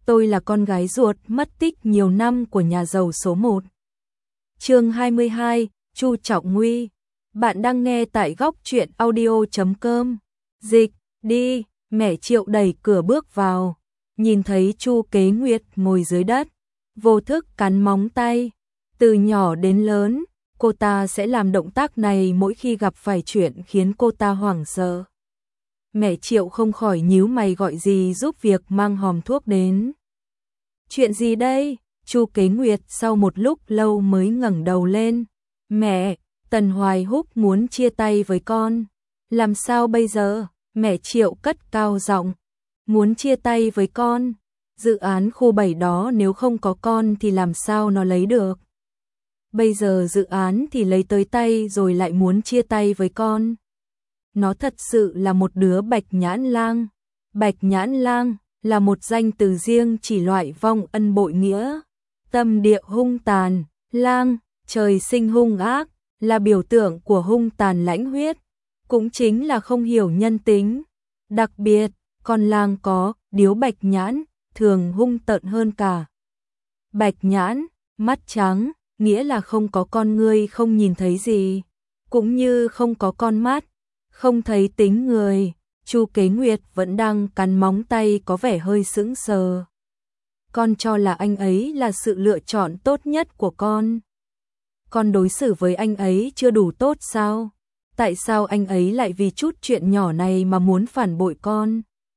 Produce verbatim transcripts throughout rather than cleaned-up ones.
tôi là con gái ruột mất tích nhiều năm của nhà giàu số một. Chương hai mươi hai, Chu Trọng Nguy. Bạn đang nghe tại góc truyện audio chấm com. Dịch, đi, mẹ Triệu đẩy cửa bước vào, nhìn thấy Chu Kế Nguyệt ngồi dưới đất, vô thức cắn móng tay. Từ nhỏ đến lớn, cô ta sẽ làm động tác này mỗi khi gặp phải chuyện khiến cô ta hoảng sợ. Mẹ Triệu không khỏi nhíu mày gọi dì giúp việc mang hòm thuốc đến. Chuyện gì đây? Chu Kế Nguyệt sau một lúc lâu mới ngẩng đầu lên. Mẹ, Tần Hoài Húc muốn chia tay với con. Làm sao bây giờ? Mẹ Triệu cất cao giọng. Muốn chia tay với con? Dự án khu bảy đó nếu không có con thì làm sao nó lấy được? Bây giờ dự án thì lấy tới tay rồi lại muốn chia tay với con. Nó thật sự là một đứa bạch nhãn lang. Bạch nhãn lang là một danh từ riêng chỉ loại vong ân bội nghĩa. Tâm địa hung tàn, lang, trời sinh hung ác, là biểu tượng của hung tàn lãnh huyết, cũng chính là không hiểu nhân tính. Đặc biệt, con lang có điếu bạch nhãn, thường hung tợn hơn cả. Bạch nhãn, mắt trắng, nghĩa là không có con ngươi không nhìn thấy gì, cũng như không có con mắt, không thấy tính người. Chu Kế Nguyệt vẫn đang cắn móng tay có vẻ hơi sững sờ. Con cho là anh ấy là sự lựa chọn tốt nhất của con. Con đối xử với anh ấy chưa đủ tốt sao? Tại sao anh ấy lại vì chút chuyện nhỏ này mà muốn phản bội con?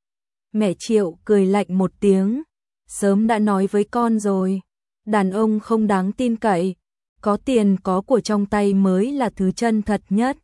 Mẹ Triệu cười lạnh một tiếng. Sớm đã nói với con rồi. Đàn ông không đáng tin cậy. Có tiền có của trong tay mới là thứ chân thật nhất.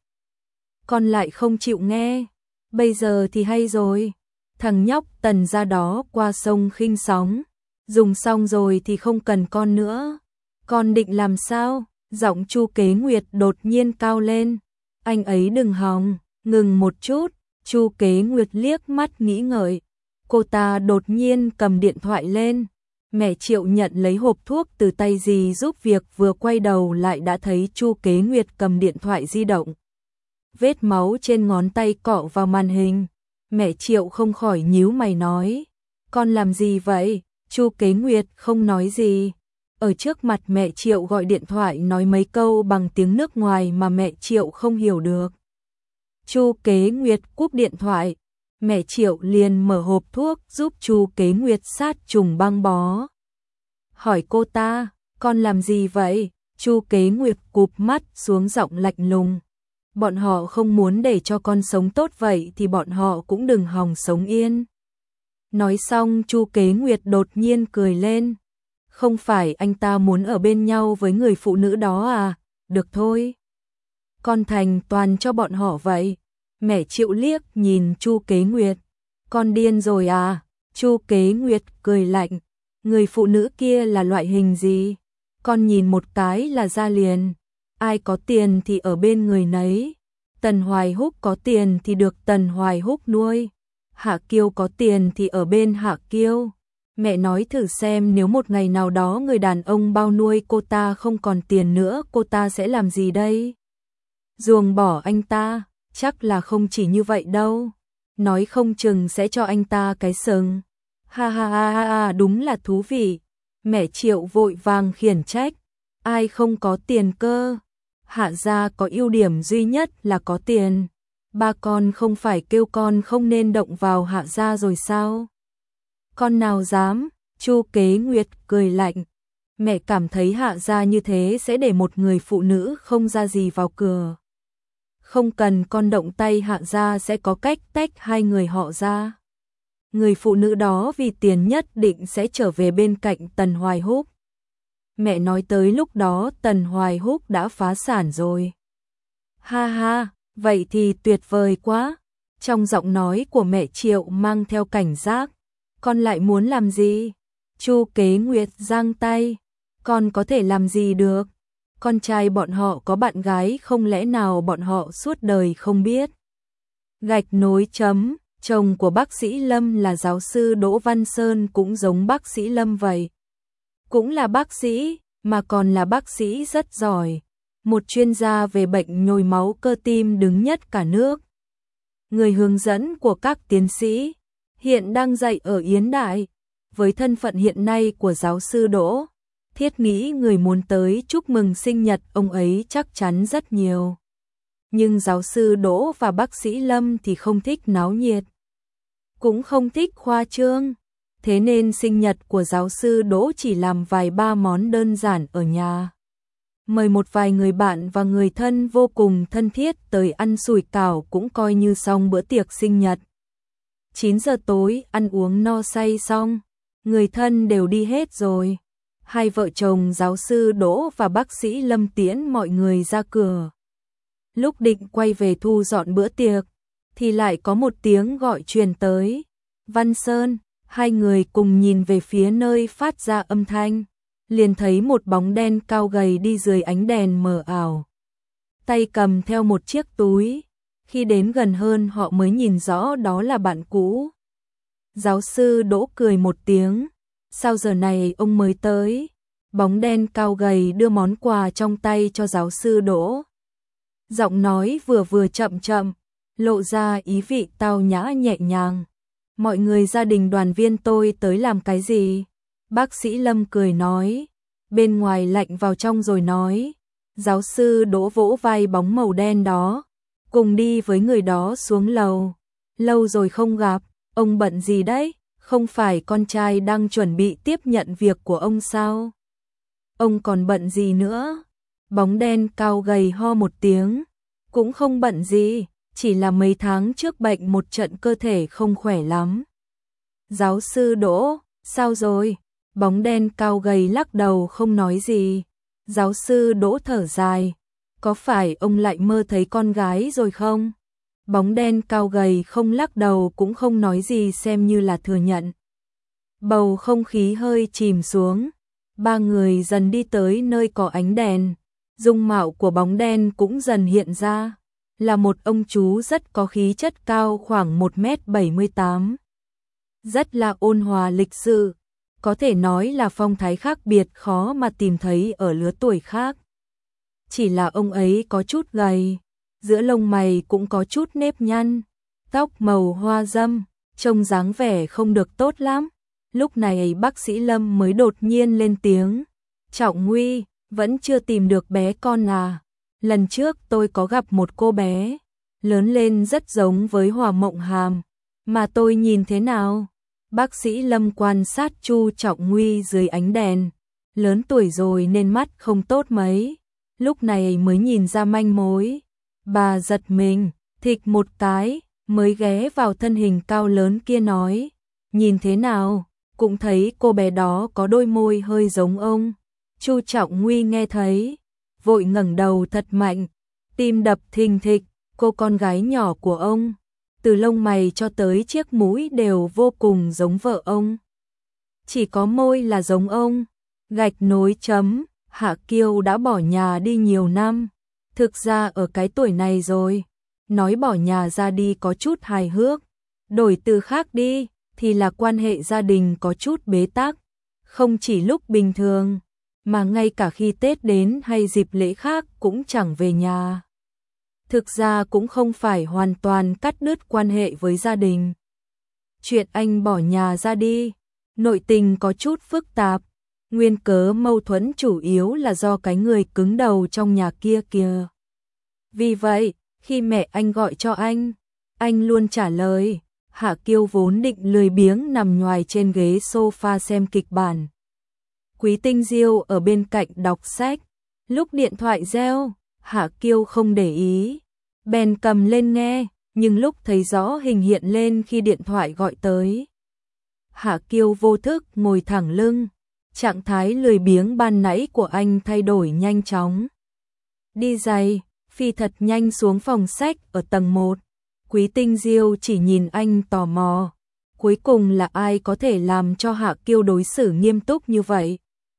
Con lại không chịu nghe. Bây giờ thì hay rồi. Thằng nhóc Tần ra đó qua sông khinh sóng. Dùng xong rồi thì không cần con nữa. Con định làm sao? Giọng Chu Kế Nguyệt đột nhiên cao lên. Anh ấy đừng hòng, ngừng một chút. Chu Kế Nguyệt liếc mắt nghĩ ngợi. Cô ta đột nhiên cầm điện thoại lên. Mẹ Triệu nhận lấy hộp thuốc từ tay dì giúp việc, vừa quay đầu lại đã thấy Chu Kế Nguyệt cầm điện thoại di động. Vết máu trên ngón tay cọ vào màn hình. Mẹ Triệu không khỏi nhíu mày nói. Con làm gì vậy? Chu Kế Nguyệt không nói gì. Ở trước mặt mẹ Triệu gọi điện thoại nói mấy câu bằng tiếng nước ngoài mà mẹ Triệu không hiểu được. Chu Kế Nguyệt cúp điện thoại. Mẹ Triệu liền mở hộp thuốc giúp Chu Kế Nguyệt sát trùng băng bó. Hỏi cô ta, con làm gì vậy? Chu Kế Nguyệt cụp mắt xuống giọng lạnh lùng. Bọn họ không muốn để cho con sống tốt vậy thì bọn họ cũng đừng hòng sống yên. Nói xong Chu Kế Nguyệt đột nhiên cười lên. Không phải anh ta muốn ở bên nhau với người phụ nữ đó à? Được thôi. Con thành toàn cho bọn họ vậy. Mẹ Triệu liếc nhìn Chu Kế Nguyệt. Con điên rồi à? Chu Kế Nguyệt cười lạnh. Người phụ nữ kia là loại hình gì? Con nhìn một cái là ra liền. Ai có tiền thì ở bên người nấy. Tần Hoài Húc có tiền thì được Tần Hoài Húc nuôi. Hạ Kiêu có tiền thì ở bên Hạ Kiêu. Mẹ nói thử xem nếu một ngày nào đó người đàn ông bao nuôi cô ta không còn tiền nữa, cô ta sẽ làm gì đây? Ruồng bỏ anh ta? Chắc là không chỉ như vậy đâu. Nói không chừng sẽ cho anh ta cái sừng. Ha ha ha ha ha, đúng là thú vị. Mẹ Triệu vội vàng khiển trách. Ai không có tiền cơ? Hạ gia có ưu điểm duy nhất là có tiền. Ba con không phải kêu con không nên động vào Hạ gia rồi sao? Con nào dám? Chu Kế Nguyệt cười lạnh. Mẹ cảm thấy Hạ gia như thế sẽ để một người phụ nữ không ra gì vào cửa. Không cần con động tay, Hạ gia sẽ có cách tách hai người họ ra. Người phụ nữ đó vì tiền nhất định sẽ trở về bên cạnh Tần Hoài Húc. Mẹ nói tới lúc đó Tần Hoài Húc đã phá sản rồi. Ha ha, vậy thì tuyệt vời quá. Trong giọng nói của mẹ Triệu mang theo cảnh giác. Con lại muốn làm gì? Chu Kế Nguyệt giang tay. Con có thể làm gì được? Con trai bọn họ có bạn gái, không lẽ nào bọn họ suốt đời không biết? Gạch nối chấm. Chồng của bác sĩ Lâm là giáo sư Đỗ Văn Sơn, cũng giống bác sĩ Lâm vậy. Cũng là bác sĩ, mà còn là bác sĩ rất giỏi. Một chuyên gia về bệnh nhồi máu cơ tim đứng nhất cả nước. Người hướng dẫn của các tiến sĩ, hiện đang dạy ở Yến Đại. với thân phận hiện nay của giáo sư Đỗ, Thiết nghĩ người muốn tới chúc mừng sinh nhật ông ấy chắc chắn rất nhiều. Nhưng giáo sư Đỗ và bác sĩ Lâm thì không thích náo nhiệt, cũng không thích khoa trương. Thế nên sinh nhật của giáo sư Đỗ chỉ làm vài ba món đơn giản ở nhà. Mời một vài người bạn và người thân vô cùng thân thiết tới ăn sủi cảo cũng coi như xong bữa tiệc sinh nhật. chín giờ tối ăn uống no say xong, người thân đều đi hết rồi. Hai vợ chồng giáo sư Đỗ và bác sĩ Lâm tiễn mọi người ra cửa. Lúc định quay về thu dọn bữa tiệc, thì lại có một tiếng gọi truyền tới. Văn Sơn, hai người cùng nhìn về phía nơi phát ra âm thanh, liền thấy một bóng đen cao gầy đi dưới ánh đèn mờ ảo, tay cầm theo một chiếc túi. Khi đến gần hơn họ mới nhìn rõ đó là bạn cũ. Giáo sư Đỗ cười một tiếng, sao giờ này ông mới tới? Bóng đen cao gầy đưa món quà trong tay cho giáo sư Đỗ. Giọng nói vừa vừa chậm chậm, lộ ra ý vị tao nhã nhẹ nhàng. Mọi người gia đình đoàn viên tôi tới làm cái gì? Bác sĩ Lâm cười nói, bên ngoài lạnh vào trong rồi nói. Giáo sư Đỗ vỗ vai bóng màu đen đó, cùng đi với người đó xuống lầu. Lâu rồi không gặp, ông bận gì đấy? Không phải con trai đang chuẩn bị tiếp nhận việc của ông sao? Ông còn bận gì nữa? Bóng đen cao gầy ho một tiếng, cũng không bận gì, chỉ là mấy tháng trước bệnh một trận cơ thể không khỏe lắm. Giáo sư Đỗ, sao rồi? Bóng đen cao gầy lắc đầu không nói gì. Giáo sư Đỗ thở dài, có phải ông lại mơ thấy con gái rồi không? Bóng đen cao gầy không lắc đầu cũng không nói gì xem như là thừa nhận. Bầu không khí hơi chìm xuống, ba người dần đi tới nơi có ánh đèn. Dung mạo của bóng đen cũng dần hiện ra, là một ông chú rất có khí chất cao khoảng một mét bảy mươi tám. Rất là ôn hòa lịch sự, có thể nói là phong thái khác biệt khó mà tìm thấy ở lứa tuổi khác. Chỉ là ông ấy có chút gầy, giữa lông mày cũng có chút nếp nhăn, tóc màu hoa dâm, trông dáng vẻ không được tốt lắm. Lúc này bác sĩ Lâm mới đột nhiên lên tiếng, Trọng Nguy, vẫn chưa tìm được bé con à? Lần trước tôi có gặp một cô bé, lớn lên rất giống với Hòa Mộng Hàm, mà tôi nhìn thế nào? Bác sĩ Lâm quan sát Chu Trọng Nguy dưới ánh đèn, lớn tuổi rồi nên mắt không tốt mấy, lúc này mới nhìn ra manh mối. Bà giật mình, thịch một cái, mới ghé vào thân hình cao lớn kia nói, nhìn thế nào, cũng thấy cô bé đó có đôi môi hơi giống ông. Chu Trọng Nguy nghe thấy, vội ngẩng đầu thật mạnh, tim đập thình thịch, cô con gái nhỏ của ông, từ lông mày cho tới chiếc mũi đều vô cùng giống vợ ông. Chỉ có môi là giống ông. Gạch nối chấm, Hạ Kiêu đã bỏ nhà đi nhiều năm, thực ra ở cái tuổi này rồi, nói bỏ nhà ra đi có chút hài hước, đổi từ khác đi thì là quan hệ gia đình có chút bế tắc, không chỉ lúc bình thường, mà ngay cả khi Tết đến hay dịp lễ khác cũng chẳng về nhà. Thực ra cũng không phải hoàn toàn cắt đứt quan hệ với gia đình. Chuyện anh bỏ nhà ra đi, nội tình có chút phức tạp, nguyên cớ mâu thuẫn chủ yếu là do cái người cứng đầu trong nhà kia kìa. Vì vậy, khi mẹ anh gọi cho anh, anh luôn trả lời. Hạ Kiêu vốn định lười biếng nằm nhoài trên ghế sofa xem kịch bản. Quý Tinh Diêu ở bên cạnh đọc sách, lúc điện thoại reo, Hạ Kiêu không để ý, bèn cầm lên nghe, nhưng lúc thấy rõ hình hiện lên khi điện thoại gọi tới, Hạ Kiêu vô thức ngồi thẳng lưng, trạng thái lười biếng ban nãy của anh thay đổi nhanh chóng. Đi giày, phi thật nhanh xuống phòng sách ở tầng một. Quý Tinh Diêu chỉ nhìn anh tò mò, cuối cùng là ai có thể làm cho Hạ Kiêu đối xử nghiêm túc như vậy.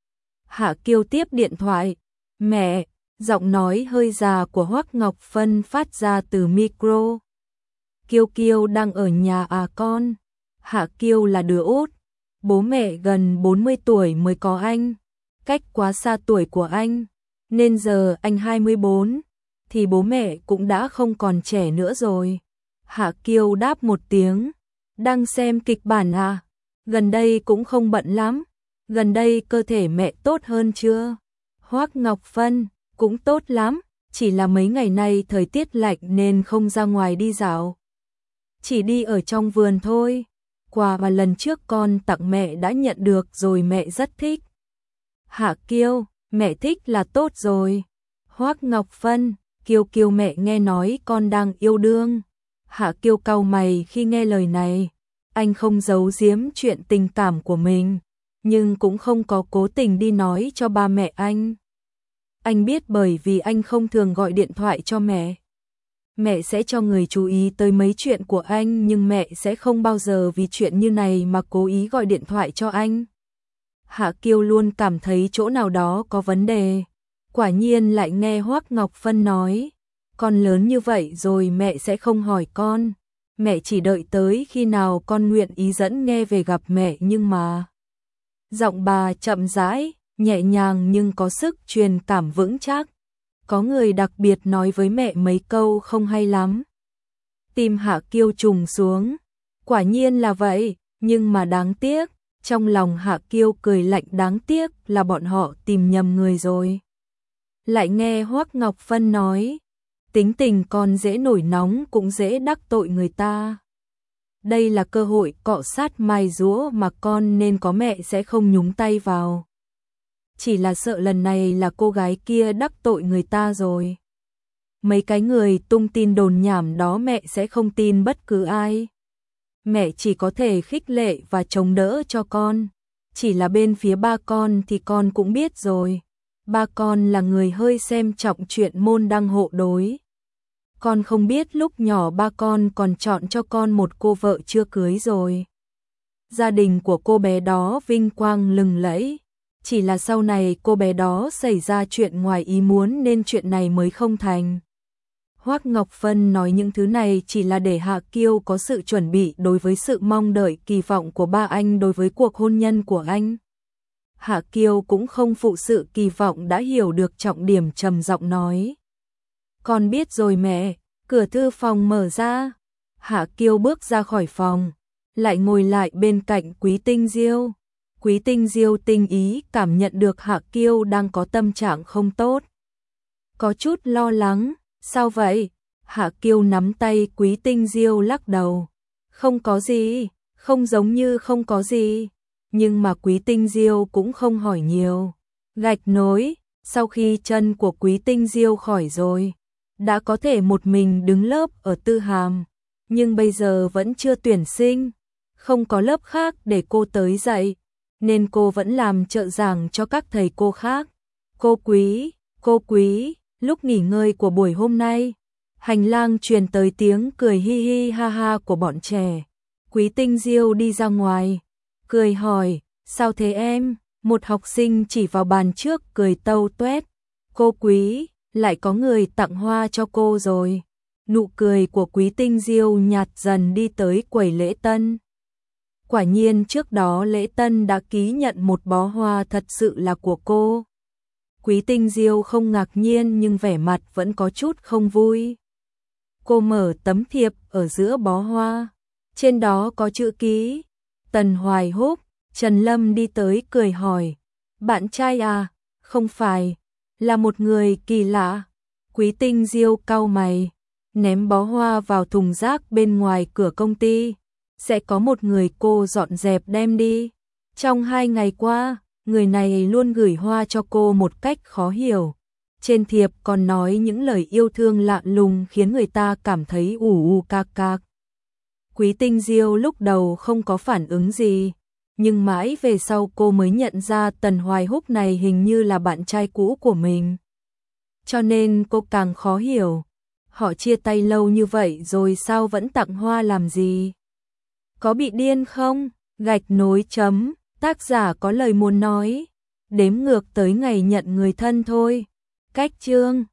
Hạ Kiêu tiếp điện thoại, mẹ, giọng nói hơi già của Hoắc Ngọc Phân phát ra từ micro. Kiêu Kiêu đang ở nhà à con? Hạ Kiêu là đứa út, bố mẹ gần bốn mươi tuổi mới có anh, cách quá xa tuổi của anh, nên giờ anh hai mươi bốn, thì bố mẹ cũng đã không còn trẻ nữa rồi. Hạ Kiêu đáp một tiếng, đang xem kịch bản à? Gần đây cũng không bận lắm. Gần đây cơ thể mẹ tốt hơn chưa? Hoắc Ngọc Phân, cũng tốt lắm, chỉ là mấy ngày nay thời tiết lạnh nên không ra ngoài đi dạo. Chỉ đi ở trong vườn thôi. Quà mà lần trước con tặng mẹ đã nhận được rồi, mẹ rất thích. Hạ Kiêu, mẹ thích là tốt rồi. Hoắc Ngọc Phân, Kiêu Kiêu mẹ nghe nói con đang yêu đương. Hạ Kiêu cau mày khi nghe lời này. Anh không giấu giếm chuyện tình cảm của mình, nhưng cũng không có cố tình đi nói cho ba mẹ anh. Anh biết bởi vì anh không thường gọi điện thoại cho mẹ. Mẹ sẽ cho người chú ý tới mấy chuyện của anh, nhưng mẹ sẽ không bao giờ vì chuyện như này mà cố ý gọi điện thoại cho anh. Hạ Kiêu luôn cảm thấy chỗ nào đó có vấn đề. Quả nhiên lại nghe Hoắc Ngọc Phân nói, con lớn như vậy rồi mẹ sẽ không hỏi con. Mẹ chỉ đợi tới khi nào con nguyện ý dẫn nghe về gặp mẹ, nhưng mà... Giọng bà chậm rãi, nhẹ nhàng nhưng có sức truyền cảm vững chắc. Có người đặc biệt nói với mẹ mấy câu không hay lắm. Tim Hạ Kiêu trùng xuống. Quả nhiên là vậy, nhưng mà đáng tiếc. Trong lòng Hạ Kiêu cười lạnh, đáng tiếc là bọn họ tìm nhầm người rồi. Lại nghe Hoắc Ngọc Phân nói, tính tình con dễ nổi nóng cũng dễ đắc tội người ta. Đây là cơ hội cọ sát mài giũa mà con nên có, mẹ sẽ không nhúng tay vào. Chỉ là sợ lần này là cô gái kia đắc tội người ta rồi. Mấy cái người tung tin đồn nhảm đó mẹ sẽ không tin bất cứ ai. Mẹ chỉ có thể khích lệ và chống đỡ cho con. Chỉ là bên phía ba con thì con cũng biết rồi. Ba con là người hơi xem trọng chuyện môn đăng hộ đối. Con không biết lúc nhỏ ba con còn chọn cho con một cô vợ chưa cưới rồi. Gia đình của cô bé đó vinh quang lừng lẫy. Chỉ là sau này cô bé đó xảy ra chuyện ngoài ý muốn nên chuyện này mới không thành. Hoắc Ngọc Phân nói những thứ này chỉ là để Hạ Kiêu có sự chuẩn bị đối với sự mong đợi kỳ vọng của ba anh đối với cuộc hôn nhân của anh. Hạ Kiêu cũng không phụ sự kỳ vọng, đã hiểu được trọng điểm, trầm giọng nói. Con biết rồi mẹ. Cửa thư phòng mở ra. Hạ Kiêu bước ra khỏi phòng, lại ngồi lại bên cạnh Quý Tinh Diêu. Quý Tinh Diêu tinh ý cảm nhận được Hạ Kiêu đang có tâm trạng không tốt. Có chút lo lắng. Sao vậy? Hạ Kiêu nắm tay Quý Tinh Diêu lắc đầu. Không có gì, không giống như không có gì. Nhưng mà Quý Tinh Diêu cũng không hỏi nhiều. Gạch nối, sau khi chân của Quý Tinh Diêu khỏi rồi, đã có thể một mình đứng lớp ở Tư Hàm. Nhưng bây giờ vẫn chưa tuyển sinh, không có lớp khác để cô tới dạy, nên cô vẫn làm trợ giảng cho các thầy cô khác. Cô Quý, cô Quý, lúc nghỉ ngơi của buổi hôm nay, hành lang truyền tới tiếng cười hi hi ha ha của bọn trẻ. Quý Tinh Diêu đi ra ngoài, cười hỏi, sao thế em? Một học sinh chỉ vào bàn trước cười tâu tuét. Cô Quý, lại có người tặng hoa cho cô rồi. Nụ cười của Quý Tinh Diêu nhạt dần, đi tới quầy lễ tân. Quả nhiên trước đó lễ tân đã ký nhận một bó hoa thật sự là của cô. Quý Tinh Diêu không ngạc nhiên nhưng vẻ mặt vẫn có chút không vui. Cô mở tấm thiệp ở giữa bó hoa. Trên đó có chữ ký Tần Hoài Húc. Trần Lâm đi tới cười hỏi, bạn trai à? Không phải, là một người kỳ lạ. Quý Tinh Diêu cau mày, ném bó hoa vào thùng rác bên ngoài cửa công ty. Sẽ có một người cô dọn dẹp đem đi. Trong hai ngày qua, người này luôn gửi hoa cho cô một cách khó hiểu. Trên thiệp còn nói những lời yêu thương lạ lùng khiến người ta cảm thấy ù u cạc cạc. Quý Tinh Diêu lúc đầu không có phản ứng gì, nhưng mãi về sau cô mới nhận ra Tần Hoài Húc này hình như là bạn trai cũ của mình. Cho nên cô càng khó hiểu, họ chia tay lâu như vậy rồi sao vẫn tặng hoa làm gì? Có bị điên không? Gạch nối chấm, tác giả có lời muốn nói, đếm ngược tới ngày nhận người thân thôi. Cách chương